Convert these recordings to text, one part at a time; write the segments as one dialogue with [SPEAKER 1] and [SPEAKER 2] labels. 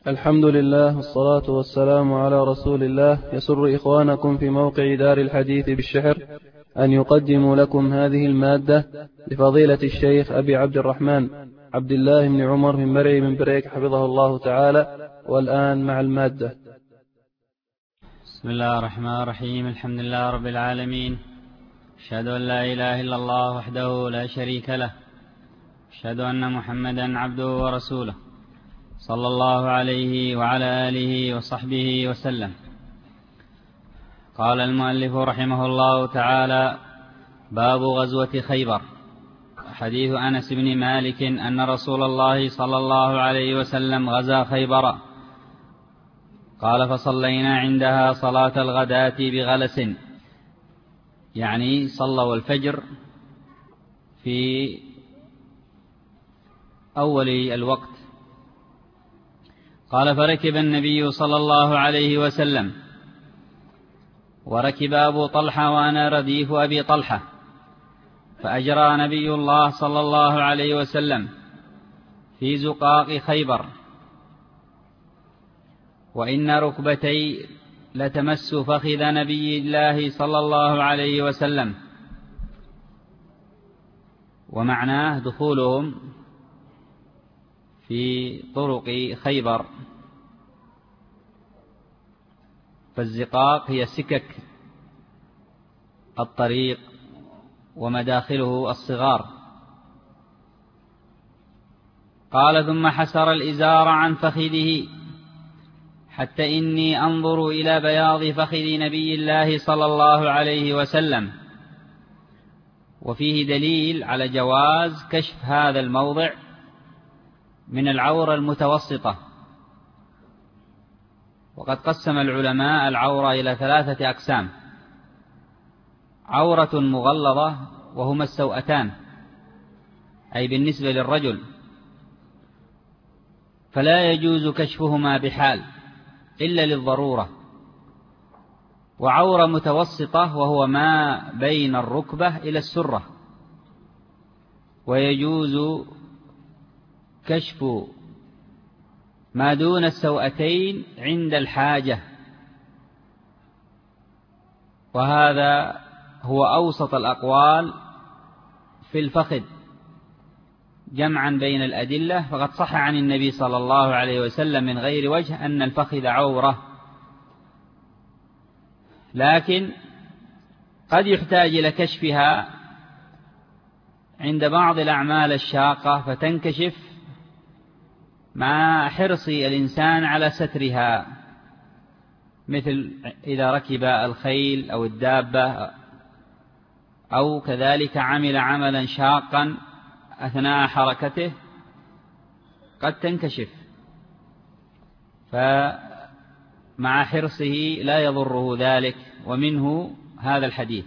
[SPEAKER 1] الحمد لله والصلاة والسلام على رسول الله. يسر إخوانكم في موقع دار الحديث بالشحر أن يقدموا لكم هذه المادة لفضيلة الشيخ أبي عبد الرحمن عبد الله بن عمر من مرعي من بريك حفظه الله تعالى. والآن مع المادة.
[SPEAKER 2] بسم الله الرحمن الرحيم. الحمد لله رب العالمين، أشهد أن لا إله إلا الله وحده لا شريك له، أشهد أن محمدا عبده ورسوله صلى الله عليه وعلى آله وصحبه وسلم. قال المؤلف رحمه الله تعالى: باب غزوة خيبر. حديث أنس بن مالك أن رسول الله صلى الله عليه وسلم غزا خيبر. قال: فصلينا عندها صلاة الغداة بغلس، يعني صلوا الفجر في أول الوقت. قال: فركب النبي صلى الله عليه وسلم، وركب أبو طلحة وأنا رديف أبي طلحة، فأجرى نبي الله صلى الله عليه وسلم في زقاق خيبر، وإن ركبتي لتمس فخذ نبي الله صلى الله عليه وسلم. ومعناه دخولهم في طرق خيبر. فالزقاق هي سكك الطريق ومداخله الصغار. قال: ثم حسر الإزار عن فخذه حتى إني أنظر إلى بياض فخذ نبي الله صلى الله عليه وسلم. وفيه دليل على جواز كشف هذا الموضع من العورة المتوسطة. وقد قسم العلماء العورة إلى 3 أقسام: عورة مغلظة وهما السوأتان، أي بالنسبة للرجل، فلا يجوز كشفهما بحال إلا للضرورة. وعورة متوسطة وهو ما بين الركبة إلى السرة، ويجوز كشف ما دون السوأتين عند الحاجة. وهذا هو أوسط الأقوال في الفخذ جمعا بين الأدلة. فقد صح عن النبي صلى الله عليه وسلم من غير وجه أن الفخذ عورة، لكن قد يحتاج إلى كشفها عند بعض الأعمال الشاقة فتنكشف مع حرص الإنسان على سترها، مثل إذا ركب الخيل أو الدابة، أو كذلك عمل عملا شاقا أثناء حركته قد تنكشف، فمع حرصه لا يضره ذلك، ومنه هذا الحديث.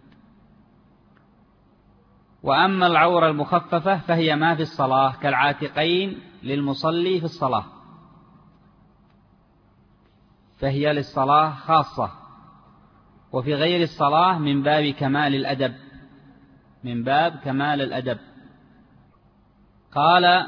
[SPEAKER 2] وأما العورة المخففة فهي ما في الصلاة كالعاتقين للمصلي في الصلاة، فهي للصلاة خاصة، وفي غير الصلاة من باب كمال الأدب، من باب كمال الأدب. قال: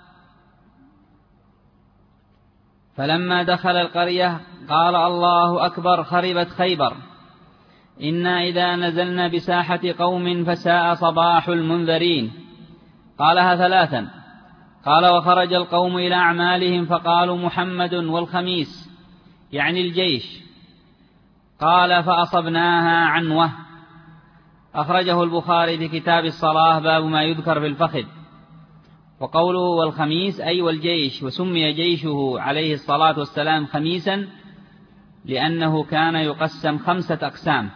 [SPEAKER 2] فلما دخل القرية قال: الله أكبر، خربت خيبر، إنا إذا نزلنا بساحة قوم فساء صباح المنذرين. قالها 3. قال: وخرج القوم إلى أعمالهم فقالوا: محمد والخميس، يعني الجيش. قال: فأصبناها عنوة. أخرجه البخاري في كتاب الصلاة باب ما يذكر في الفخذ. وقوله والخميس أي والجيش، وسمي جيشه عليه الصلاة والسلام خميسا لأنه كان يقسم 5 أقسام: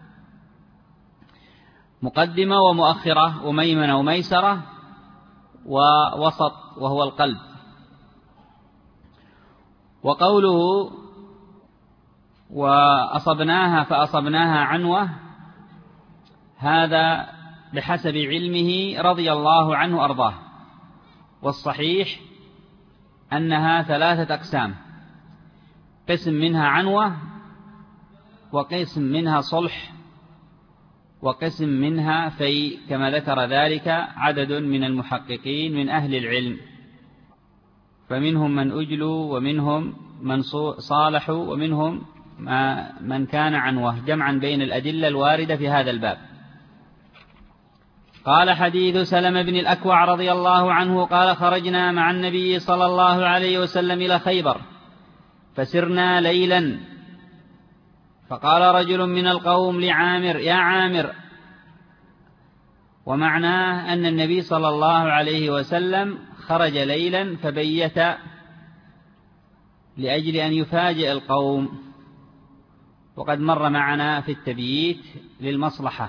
[SPEAKER 2] مقدمة ومؤخرة وميمنة وميسرة ووسط وهو القلب. وقوله وأصبناها فأصبناها عنوة، هذا بحسب علمه رضي الله عنه أرضاه. والصحيح أنها 3 أقسام: قسم منها عنوة، وقسم منها صلح، وقسم منها في، كما ذكر ذلك عدد من المحققين من أهل العلم. فمنهم من أجلوا ومنهم من صالحوا ومنهم من كان عنوه، جمعا بين الأدلة الواردة في هذا الباب. قال: حديث سلمة بن الأكوع رضي الله عنه قال: خرجنا مع النبي صلى الله عليه وسلم إلى خيبر فسرنا ليلا، فقال رجل من القوم لعامر: يا عامر. ومعناه أن النبي صلى الله عليه وسلم خرج ليلا فبيت لأجل أن يفاجئ القوم، وقد مر معنا في التبييت للمصلحة،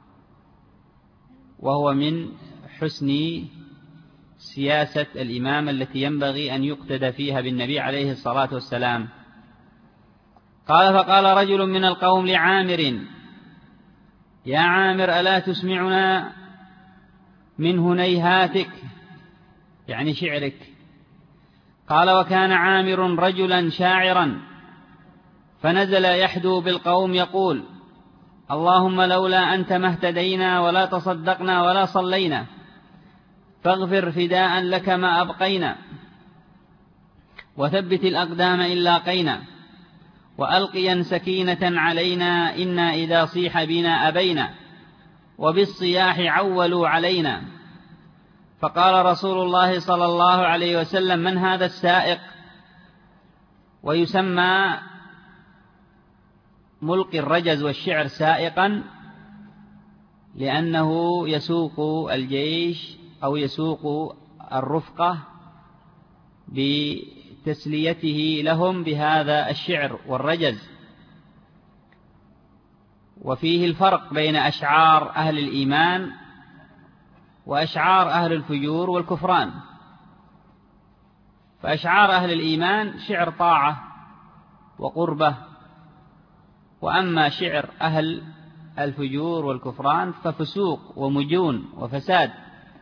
[SPEAKER 2] وهو من حسن سياسة الإمام التي ينبغي أن يقتدى فيها بالنبي عليه الصلاة والسلام. قال: فقال رجل من القوم لعامر: يا عامر، ألا تسمعنا من هنيهاتك، يعني شعرك. قال: وكان عامر رجلا شاعرا، فنزل يحدو بالقوم يقول: اللهم لولا أنت ما اهتدينا ولا تصدقنا ولا صلينا، فاغفر فداء لك ما أبقينا، وثبت الأقدام إن لاقينا، وألقيا سكينة علينا، إنا إذا صيح بنا أبينا، وبالصياح عولوا علينا. فقال رسول الله صلى الله عليه وسلم: من هذا السائق؟ ويسمى ملقي الرجز والشعر سائقا لأنه يسوق الجيش أو يسوق الرفقة بتسليته لهم بهذا الشعر والرجز. وفيه الفرق بين أشعار أهل الإيمان وأشعار أهل الفجور والكفران. فأشعار أهل الإيمان شعر طاعة وقربة، وأما شعر أهل الفجور والكفران ففسوق ومجون وفساد.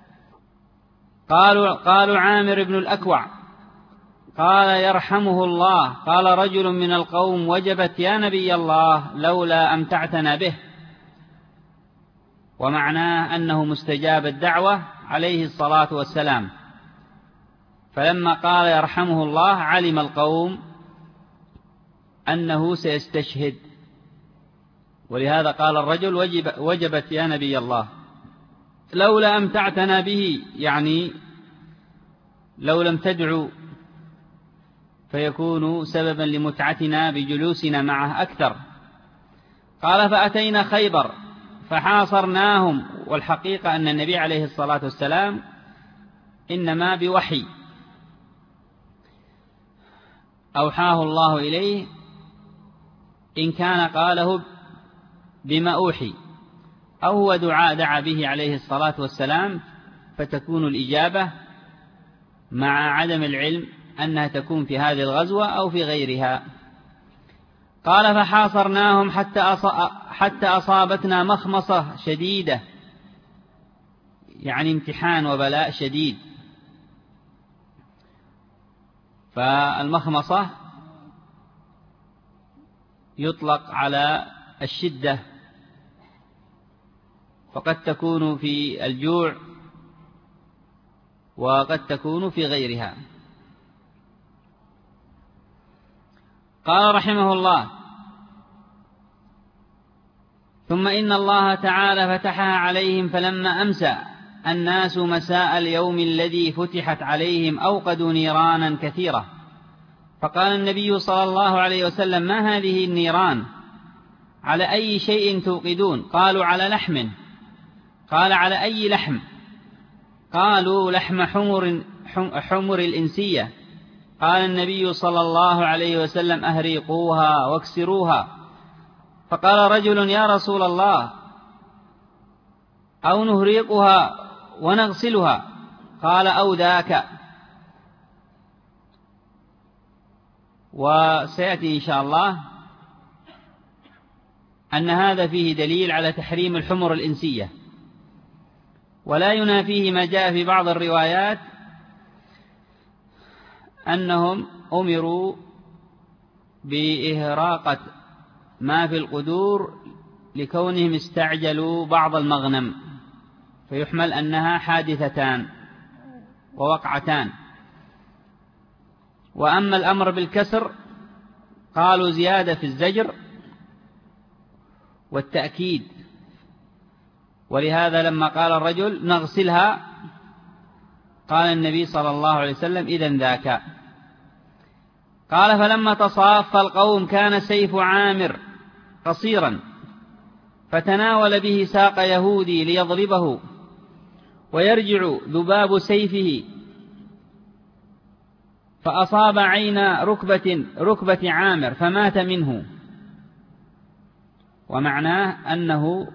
[SPEAKER 2] قالوا عامر بن الأكوع قال: يرحمه الله. قال رجل من القوم: وجبت يا نبي الله لولا أمتعتنا به. ومعناه أنه مستجاب الدعوة عليه الصلاة والسلام. فلما قال يرحمه الله علم القوم أنه سيستشهد، ولهذا قال الرجل: وجبت يا نبي الله لولا أمتعتنا به، يعني لو لم تدعو فيكون سببا لمتعتنا بجلوسنا معه أكثر. قال: فأتينا خيبر فحاصرناهم. والحقيقة أن النبي عليه الصلاة والسلام إنما بوحي أوحاه الله إليه، إن كان قاله بما أوحي أو هو دعا به عليه الصلاة والسلام، فتكون الإجابة مع عدم العلم أنها تكون في هذه الغزوة أو في غيرها. قال: فحاصرناهم حتى أصابتنا مخمصة شديدة، يعني امتحان وبلاء شديد. فالمخمصة يطلق على الشدة، فقد تكون في الجوع وقد تكون في غيرها. قال رحمه الله: ثم إن الله تعالى فتحها عليهم، فلما أمسى الناس مساء اليوم الذي فتحت عليهم أوقدوا نيرانا كثيرة. فقال النبي صلى الله عليه وسلم: ما هذه النيران؟ على أي شيء توقدون؟ قالوا: على لحم. قال: على أي لحم؟ قالوا: لحم حمر الإنسية. قال النبي صلى الله عليه وسلم: أهريقوها واكسروها. فقال رجل: يا رسول الله، أو نهريقها ونغسلها؟ قال: أو ذاك. وسيأتي إن شاء الله أن هذا فيه دليل على تحريم الحمر الإنسية، ولا ينافيه ما جاء في بعض الروايات أنهم أمروا بإهراقة ما في القدور لكونهم استعجلوا بعض المغنم، فيحمل أنها حادثتان ووقعتان. وأما الأمر بالكسر قالوا زيادة في الزجر والتأكيد، ولهذا لما قال الرجل نغسلها قال النبي صلى الله عليه وسلم إذن ذاك. قال فلما تصاف القوم كان سيف عامر قصيرا فتناول به ساق يهودي ليضربه ويرجع ذباب سيفه فأصاب عين ركبة عامر فمات منه، ومعناه أنه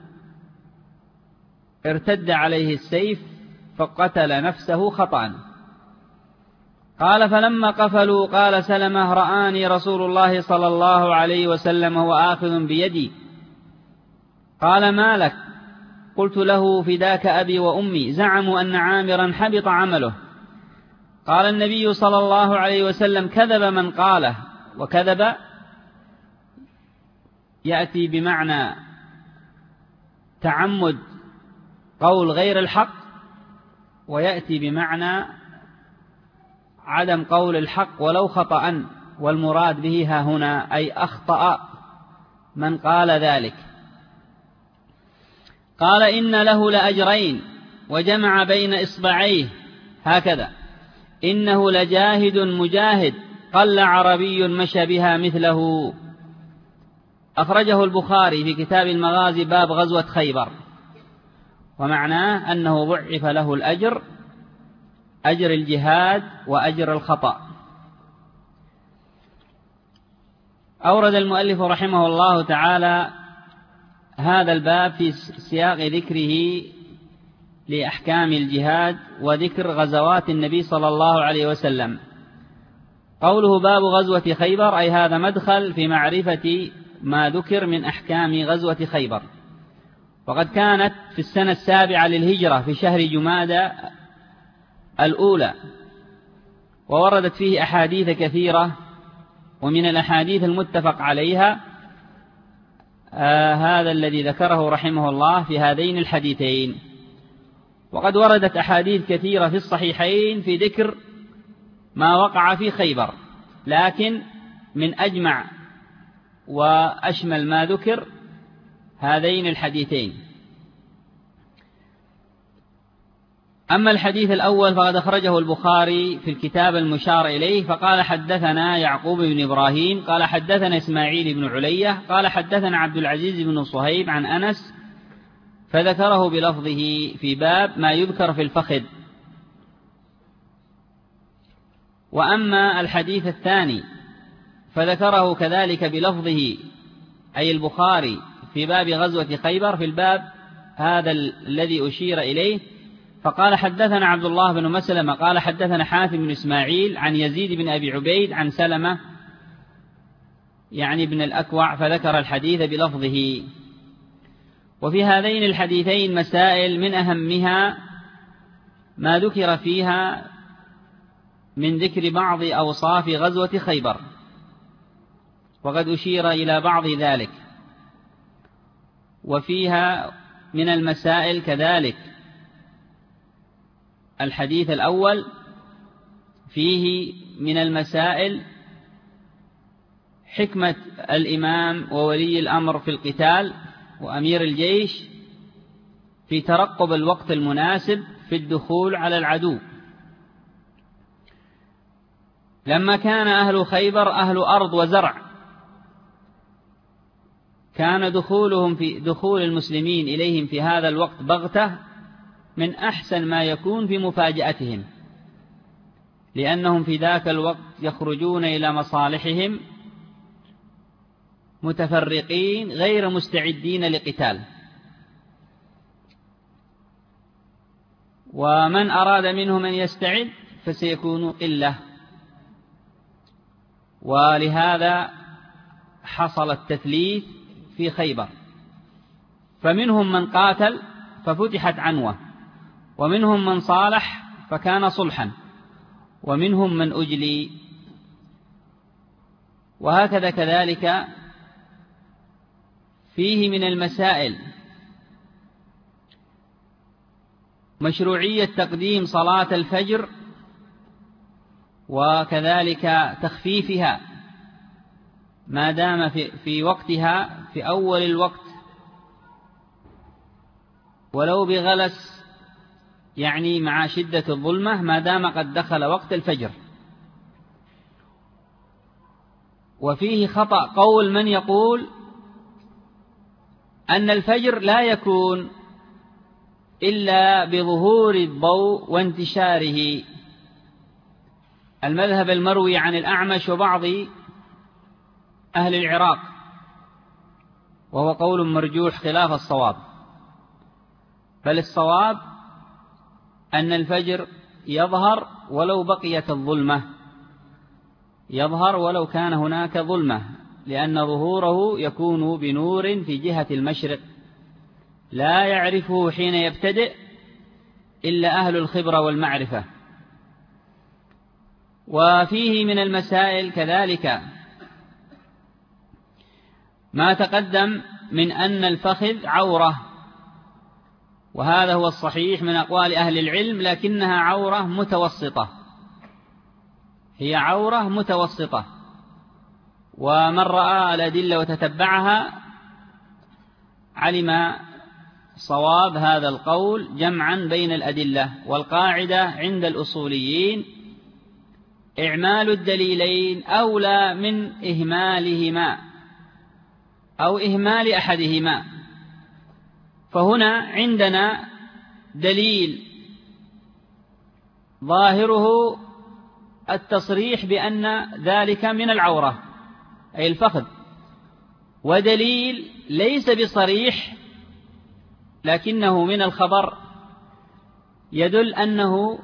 [SPEAKER 2] ارتد عليه السيف فقتل نفسه خطأ. قال فلما قفلوا قال سلمة رآني رسول الله صلى الله عليه وسلم وآخذ بيدي. قال ما لك؟ قلت له فداك أبي وأمي، زعموا أن عامرا حبط عمله. قال النبي صلى الله عليه وسلم كذب من قاله، وكذب يأتي بمعنى تعمد قول غير الحق، ويأتي بمعنى عدم قول الحق ولو خطأ، والمراد به ها هنا أي أخطأ من قال ذلك. قال إن له لأجرين، وجمع بين إصبعيه هكذا، إنه لجاهد مجاهد قل عربي مشى بها مثله. أخرجه البخاري في كتاب المغازي باب غزوة خيبر، ومعناه أنه ضعف له الأجر، أجر الجهاد وأجر الخطأ. أورد المؤلف رحمه الله تعالى هذا الباب في سياق ذكره لأحكام الجهاد وذكر غزوات النبي صلى الله عليه وسلم. قوله باب غزوة خيبر أي هذا مدخل في معرفة ما ذكر من أحكام غزوة خيبر. وقد كانت في السنة 7 للهجرة في شهر جمادى الأولى، ووردت فيه أحاديث كثيرة، ومن الأحاديث المتفق عليها هذا الذي ذكره رحمه الله في هذين الحديثين. وقد وردت أحاديث كثيرة في الصحيحين في ذكر ما وقع في خيبر، لكن من أجمع وأشمل ما ذكر هذين الحديثين. أما الحديث الأول فقد أخرجه البخاري في الكتاب المشار إليه، فقال حدثنا يعقوب بن إبراهيم قال حدثنا إسماعيل بن علية قال حدثنا عبد العزيز بن صهيب عن أنس، فذكره بلفظه في باب ما يذكر في الفخذ. وأما الحديث الثاني فذكره كذلك بلفظه أي البخاري في باب غزوة خيبر في الباب هذا الذي أشير إليه، فقال حدثنا عبد الله بن مسلمة قال حدثنا حاتم بن إسماعيل عن يزيد بن أبي عبيد عن سلمة يعني بن الأكوع، فذكر الحديث بلفظه. وفي هذين الحديثين مسائل، من أهمها ما ذكر فيها من ذكر بعض أوصاف غزوة خيبر، وقد أشير إلى بعض ذلك. وفيها من المسائل كذلك الحديث الأول فيه من المسائل حكمة الإمام وولي الأمر في القتال وأمير الجيش في ترقب الوقت المناسب في الدخول على العدو. لما كان أهل خيبر أهل أرض وزرع، كان دخول المسلمين إليهم في هذا الوقت بغتة من أحسن ما يكون في مفاجأتهم، لأنهم في ذاك الوقت يخرجون إلى مصالحهم متفرقين غير مستعدين لقتال، ومن أراد منهم أن يستعد فسيكون قلة، ولهذا حصل التثليث في خيبر، فمنهم من قاتل ففتحت عنوة، ومنهم من صالح فكان صلحا، ومنهم من أجلي. وهكذا كذلك فيه من المسائل مشروعية تقديم صلاة الفجر وكذلك تخفيفها ما دام في وقتها في أول الوقت ولو بغلس، يعني مع شدة الظلمة ما دام قد دخل وقت الفجر. وفيه خطأ قول من يقول أن الفجر لا يكون إلا بظهور الضوء وانتشاره، المذهب المروي عن الأعمش وبعض أهل العراق، وهو قول مرجوح خلاف الصواب. بل الصواب أن الفجر يظهر ولو بقيت الظلمة، يظهر ولو كان هناك ظلمة، لأن ظهوره يكون بنور في جهة المشرق لا يعرفه حين يبتدئ إلا أهل الخبرة والمعرفة. وفيه من المسائل كذلك ما تقدم من أن الفخذ عورة، وهذا هو الصحيح من أقوال أهل العلم، لكنها عورة متوسطة، هي عورة متوسطة. ومن رأى الأدلة وتتبعها علم صواب هذا القول جمعا بين الأدلة. والقاعدة عند الأصوليين إعمال الدليلين أولى من إهمالهما أو إهمال أحدهما. فهنا عندنا دليل ظاهره التصريح بأن ذلك من العورة أي الفخذ، ودليل ليس بصريح لكنه من الخبر يدل أنه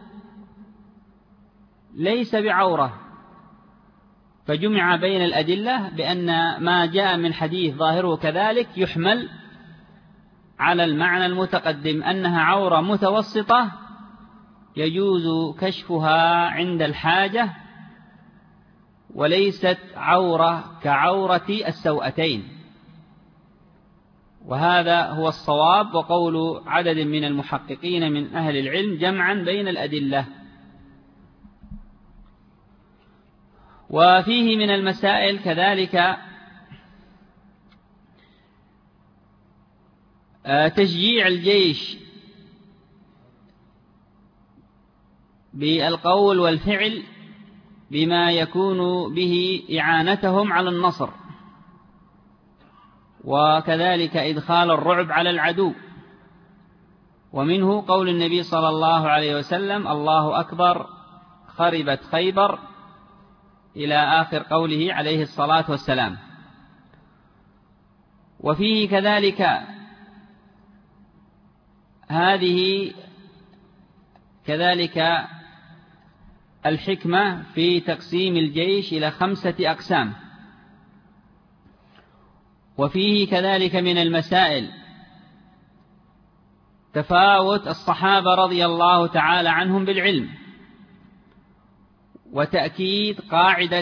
[SPEAKER 2] ليس بعورة، فجمع بين الأدلة بأن ما جاء من حديث ظاهره كذلك يحمل على المعنى المتقدم أنها عورة متوسطة يجوز كشفها عند الحاجة، وليست عورة كعورة السوأتين. وهذا هو الصواب وقول عدد من المحققين من أهل العلم جمعا بين الأدلة. وفيه من المسائل كذلك تشجيع الجيش بالقول والفعل بما يكون به إعانتهم على النصر، وكذلك إدخال الرعب على العدو. ومنه قول النبي صلى الله عليه وسلم: الله أكبر خربت خيبر، إلى آخر قوله عليه الصلاة والسلام. وفيه كذلك هذه كذلك الحكمة في تقسيم الجيش إلى 5 أقسام. وفيه كذلك من المسائل تفاوت الصحابة رضي الله تعالى عنهم بالعلم، وتأكيد قاعدة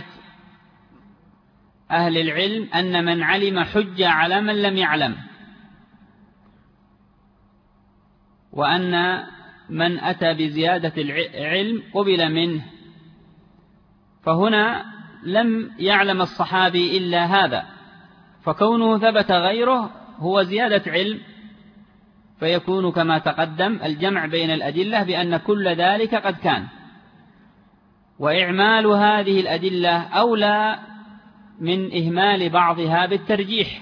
[SPEAKER 2] أهل العلم أن من علم حجة على من لم يعلم، وأن من أتى بزيادة العلم قبل منه. فهنا لم يعلم الصحابي إلا هذا، فكونه ثبت غيره هو زيادة علم، فيكون كما تقدم الجمع بين الأدلة بأن كل ذلك قد كان. وإعمال هذه الأدلة أولى من إهمال بعضها بالترجيح.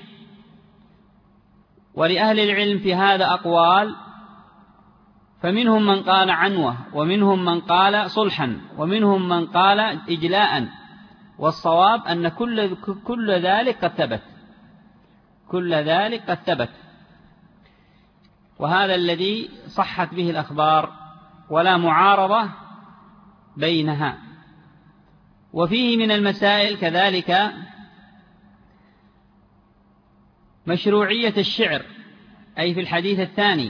[SPEAKER 2] ولأهل العلم في هذا أقوال، فمنهم من قال عنوة، ومنهم من قال صلحا، ومنهم من قال إجلاء. والصواب أن كل ذلك قد ثبت، كل ذلك قد ثبت، وهذا الذي صحت به الأخبار ولا معارضة بينها. وفيه من المسائل كذلك مشروعية الشعر، أي في الحديث الثاني،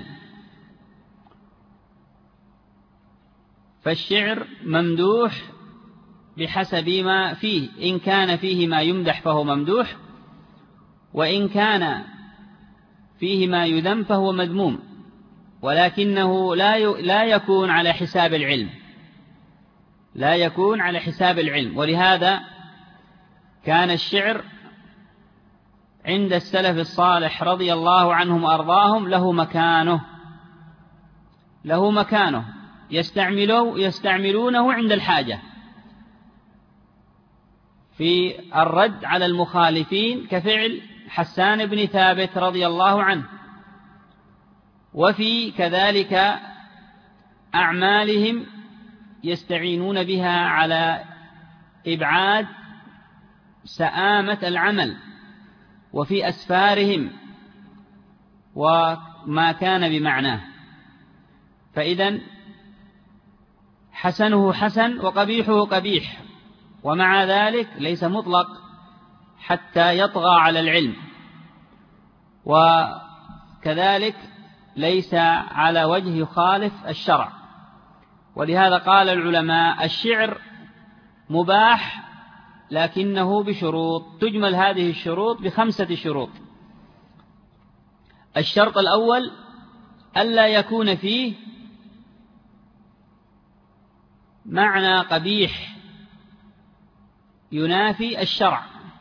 [SPEAKER 2] فالشعر ممدوح بحسب ما فيه، إن كان فيه ما يمدح فهو ممدوح، وإن كان فيه ما يذم فهو مذموم، ولكنه لا يكون على حساب العلم، لا يكون على حساب العلم. ولهذا كان الشعر عند السلف الصالح رضي الله عنهم وأرضاهم له مكانه يستعملونه عند الحاجة في الرد على المخالفين كفعل حسان بن ثابت رضي الله عنه، وفي كذلك أعمالهم يستعينون بها على إبعاد سآمة العمل، وفي أسفارهم وما كان بمعناه. فإذن حسنه حسن وقبيحه قبيح، ومع ذلك ليس مطلق حتى يطغى على العلم، وكذلك ليس على وجه يخالف الشرع. ولهذا قال العلماء الشعر مباح لكنه بشروط، تجمل هذه الشروط ب5 شروط. الشرط الأول ألا يكون فيه معنى قبيح ينافي الشرع.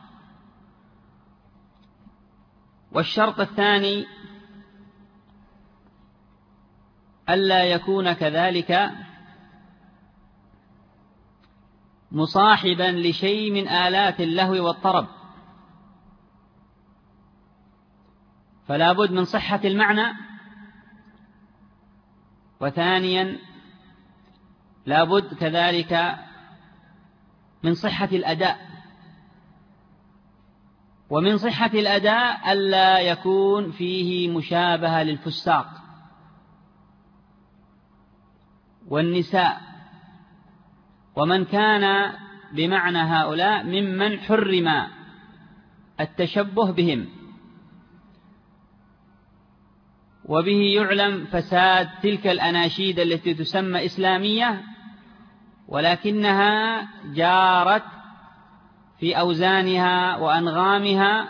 [SPEAKER 2] والشرط الثاني ألا يكون كذلك مصاحبا لشيء من آلات اللهو والطرب، فلا بد من صحة المعنى. وثانيا لا بد كذلك من صحة الأداء، ومن صحة الأداء ألا يكون فيه مشابهة للفساق والنساء ومن كان بمعنى هؤلاء ممن حرم التشبه بهم. وبه يعلم فساد تلك الأناشيد التي تسمى إسلامية ولكنها جارت في أوزانها وأنغامها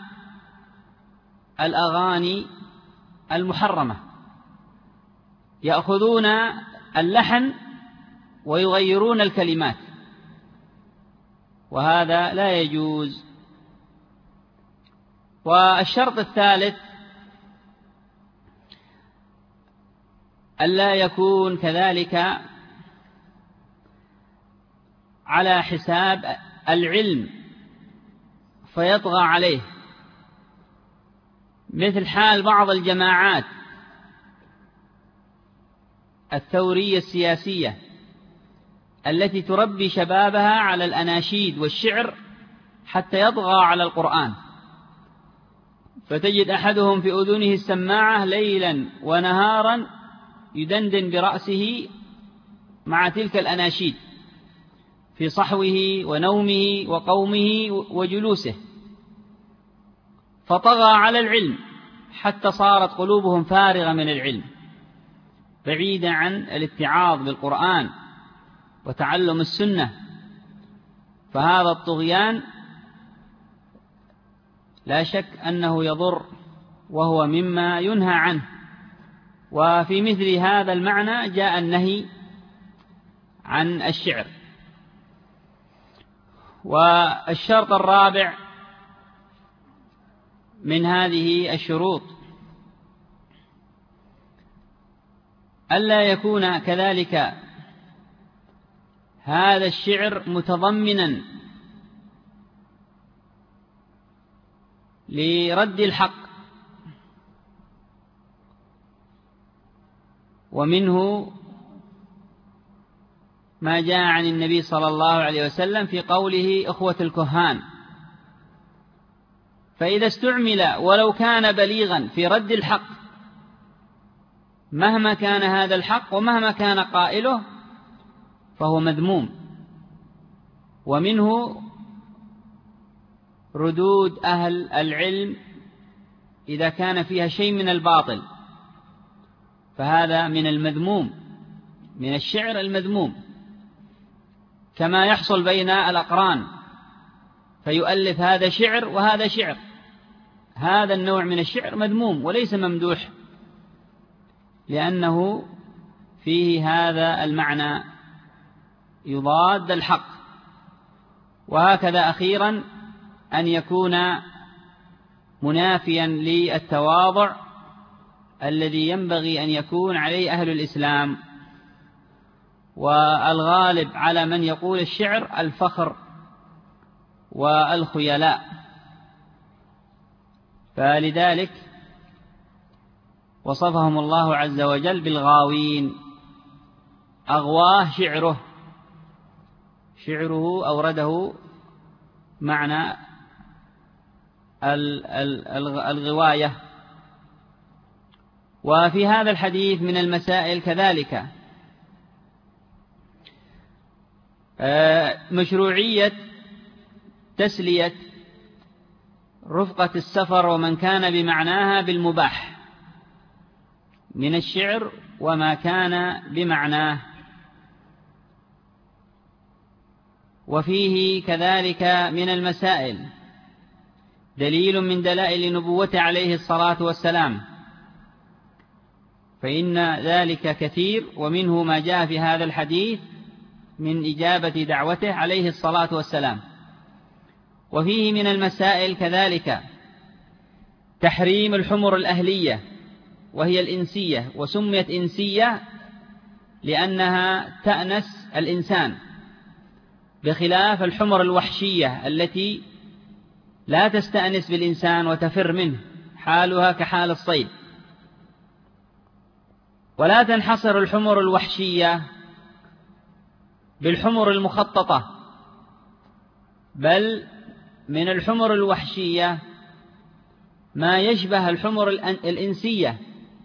[SPEAKER 2] الأغاني المحرمة، يأخذون اللحن ويغيرون الكلمات، وهذا لا يجوز. والشرط الثالث ألا يكون كذلك على حساب العلم فيطغى عليه، مثل حال بعض الجماعات الثورية السياسية التي تربي شبابها على الأناشيد والشعر حتى يطغى على القرآن، فتجد أحدهم في أذنه السماعة ليلا ونهارا يدندن برأسه مع تلك الأناشيد في صحوه ونومه وقومه وجلوسه، فطغى على العلم حتى صارت قلوبهم فارغة من العلم بعيدة عن الاتعاظ بالقرآن وتعلم السنة. فهذا الطغيان لا شك أنه يضر وهو مما ينهى عنه. وفي مثل هذا المعنى جاء النهي عن الشعر. والشرط الرابع من هذه الشروط ألا يكون كذلك هذا الشعر متضمنا لرد الحق، ومنه ما جاء عن النبي صلى الله عليه وسلم في قوله أخوة الكهان، فإذا استعمل ولو كان بليغا في رد الحق مهما كان هذا الحق ومهما كان قائله فهو مذموم. ومنه ردود أهل العلم إذا كان فيها شيء من الباطل، فهذا من المذموم، من الشعر المذموم، كما يحصل بين الأقران فيؤلف هذا شعر وهذا شعر. هذا النوع من الشعر مذموم وليس ممدوح، لأنه فيه هذا المعنى يضاد الحق. وهكذا أخيرا أن يكون منافيا للتواضع الذي ينبغي أن يكون عليه أهل الإسلام. والغالب على من يقول الشعر الفخر والخيلاء، فلذلك وصفهم الله عز وجل بالغاوين. أغواه شعره أورده معنى الغواية. وفي هذا الحديث من المسائل كذلك مشروعية تسلية رفقة السفر ومن كان بمعناها بالمباح من الشعر وما كان بمعناه. وفيه كذلك من المسائل دليل من دلائل نبوته عليه الصلاة والسلام، فإن ذلك كثير، ومنه ما جاء في هذا الحديث من إجابة دعوته عليه الصلاة والسلام. وفيه من المسائل كذلك تحريم الحمر الأهلية وهي الإنسية، وسميت إنسية لأنها تأنس الإنسان، بخلاف الحمر الوحشية التي لا تستأنس بالإنسان وتفر منه، حالها كحال الصيد. ولا تنحصر الحمر الوحشية بالحمر المخططة، بل من الحمر الوحشية ما يشبه الحمر الإنسية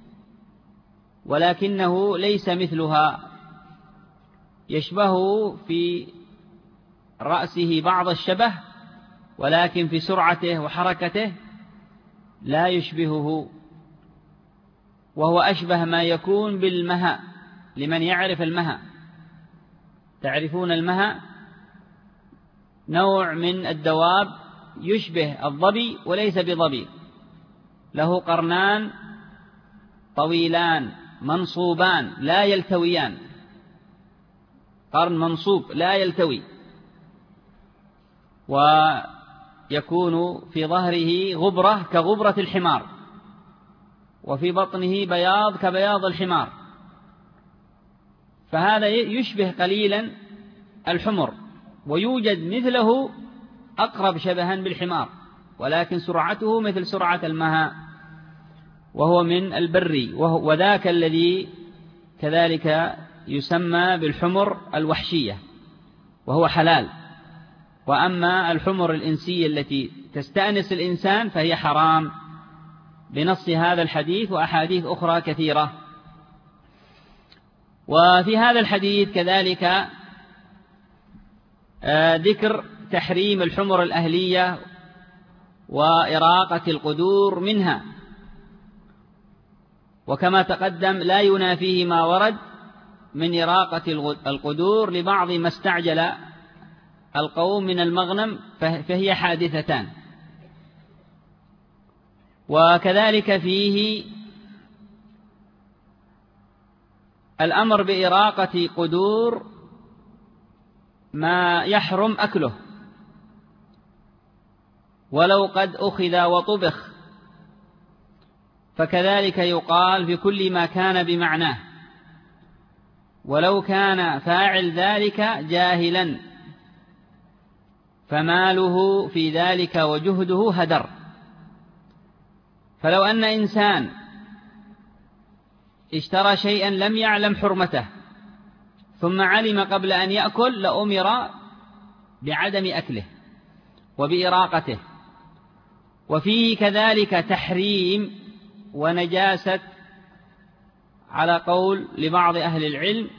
[SPEAKER 2] ولكنه ليس مثلها، يشبه في رأسه بعض الشبه، ولكن في سرعته وحركته لا يشبهه، وهو أشبه ما يكون بالمها. لمن يعرف المها، تعرفون المها نوع من الدواب يشبه الظبي وليس بظبي، له قرنان طويلان منصوبان لا يلتويان، قرن منصوب لا يلتوي، ويكون في ظهره غبرة كغبرة الحمار، وفي بطنه بياض كبياض الحمار، فهذا يشبه قليلا الحمر، ويوجد مثله أقرب شبها بالحمار، ولكن سرعته مثل سرعة المها، وهو من البري، وذاك الذي كذلك يسمى بالحمر الوحشية وهو حلال. وأما الحمر الإنسية التي تستأنس الإنسان فهي حرام بنص هذا الحديث وأحاديث أخرى كثيرة. وفي هذا الحديث كذلك ذكر تحريم الحمر الأهلية وإراقة القدور منها، وكما تقدم لا ينافيه ما ورد من إراقة القدور لبعض ما استعجل القوم من المغنم، فهي حادثتان. وكذلك فيه الأمر بإراقة قدور ما يحرم أكله ولو قد أخذ وطبخ، فكذلك يقال في كل ما كان بمعناه، ولو كان فاعل ذلك جاهلا فماله في ذلك وجهده هدر. فلو أن إنسان اشترى شيئا لم يعلم حرمته ثم علم قبل أن يأكل لأمر بعدم أكله وبإراقته. وفيه كذلك تحريم ونجاسة على قول لبعض أهل العلم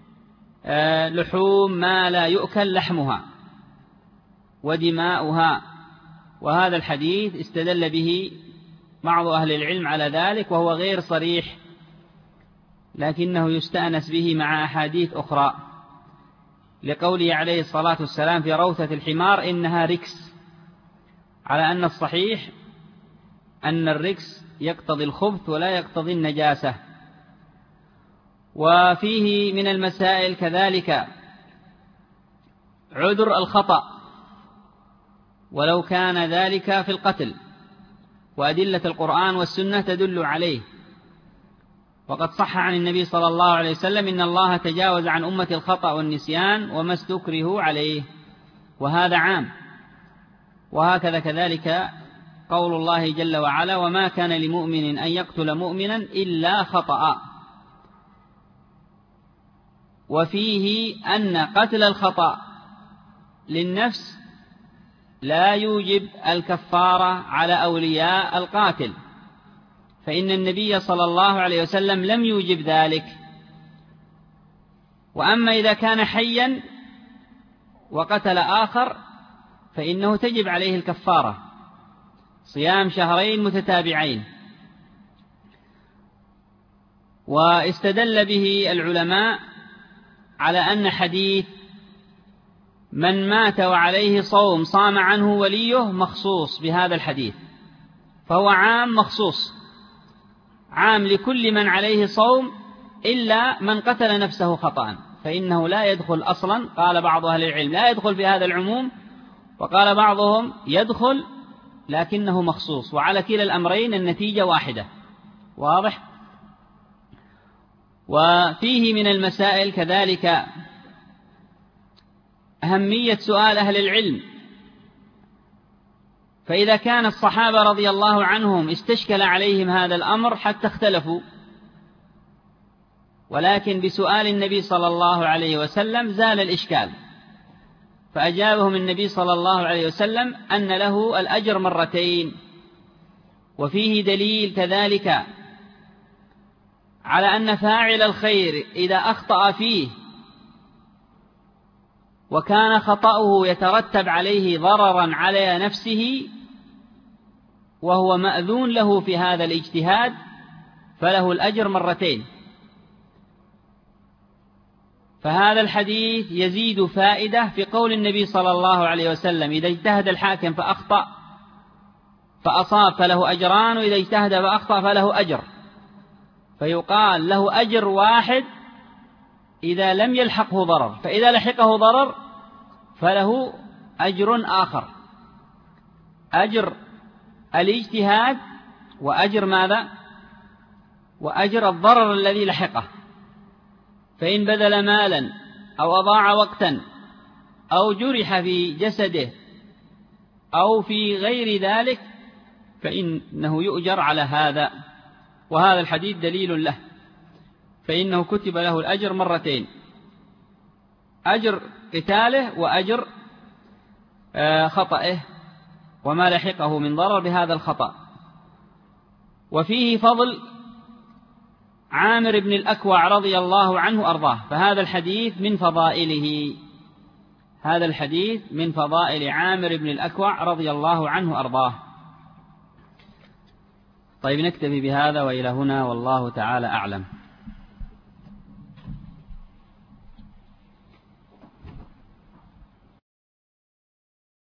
[SPEAKER 2] لحوم ما لا يؤكل لحمها ودماؤها، وهذا الحديث استدل به بعض أهل العلم على ذلك، وهو غير صريح لكنه يستأنس به مع أحاديث أخرى، لقوله عليه الصلاة والسلام في روثة الحمار إنها ركس، على أن الصحيح أن الركس يقتضي الخبث ولا يقتضي النجاسة. وفيه من المسائل كذلك عذر الخطأ ولو كان ذلك في القتل، وأدلة القرآن والسنة تدل عليه. وقد صح عن النبي صلى الله عليه وسلم: إن الله تجاوز عن أمة الخطأ والنسيان وما استكرهوا عليه، وهذا عام. وهكذا كذلك قول الله جل وعلا: وما كان لمؤمن أن يقتل مؤمنا إلا خطأ. وفيه أن قتل الخطأ للنفس لا يوجب الكفارة على أولياء القاتل، فإن النبي صلى الله عليه وسلم لم يوجب ذلك. وأما إذا كان حيا وقتل آخر فإنه تجب عليه الكفارة، صيام شهرين متتابعين. واستدل به العلماء على أن حديث من مات وعليه صوم صام عنه وليه مخصوص بهذا الحديث، فهو عام مخصوص، عام لكل من عليه صوم إلا من قتل نفسه خطأ، فإنه لا يدخل أصلا. قال بعض أهل العلم لا يدخل في هذا العموم، وقال بعضهم يدخل لكنه مخصوص، وعلى كلا الأمرين النتيجة واحدة. واضح؟ وفيه من المسائل كذلك أهمية سؤال أهل العلم، فإذا كان الصحابة رضي الله عنهم استشكل عليهم هذا الأمر حتى اختلفوا، ولكن بسؤال النبي صلى الله عليه وسلم زال الإشكال، فأجابهم النبي صلى الله عليه وسلم أن له الأجر مرتين. وفيه دليل كذلك على أن فاعل الخير إذا أخطأ فيه وكان خطأه يترتب عليه ضررا على نفسه وهو مأذون له في هذا الاجتهاد فله الأجر مرتين. فهذا الحديث يزيد فائدة في قول النبي صلى الله عليه وسلم: إذا اجتهد الحاكم فأخطأ فأصاب فله أجران، وإذا اجتهد فأخطأ فله أجر، فيقال له أجر واحد إذا لم يلحقه ضرر، فإذا لحقه ضرر فله أجر آخر، أجر الاجتهاد وأجر ماذا؟ وأجر الضرر الذي لحقه. فإن بذل مالا أو أضاع وقتا أو جرح في جسده أو في غير ذلك فإنه يؤجر على هذا، وهذا الحديث دليل له، فإنه كتب له الأجر مرتين: أجر قتاله وأجر خطئه وما لحقه من ضرر بهذا الخطأ. وفيه فضل عامر بن الأكوع رضي الله عنه أرضاه، فهذا الحديث من فضائله، هذا الحديث من فضائل عامر بن الأكوع رضي الله عنه أرضاه. طيب نكتفي بهذا وإلى هنا، والله تعالى أعلم.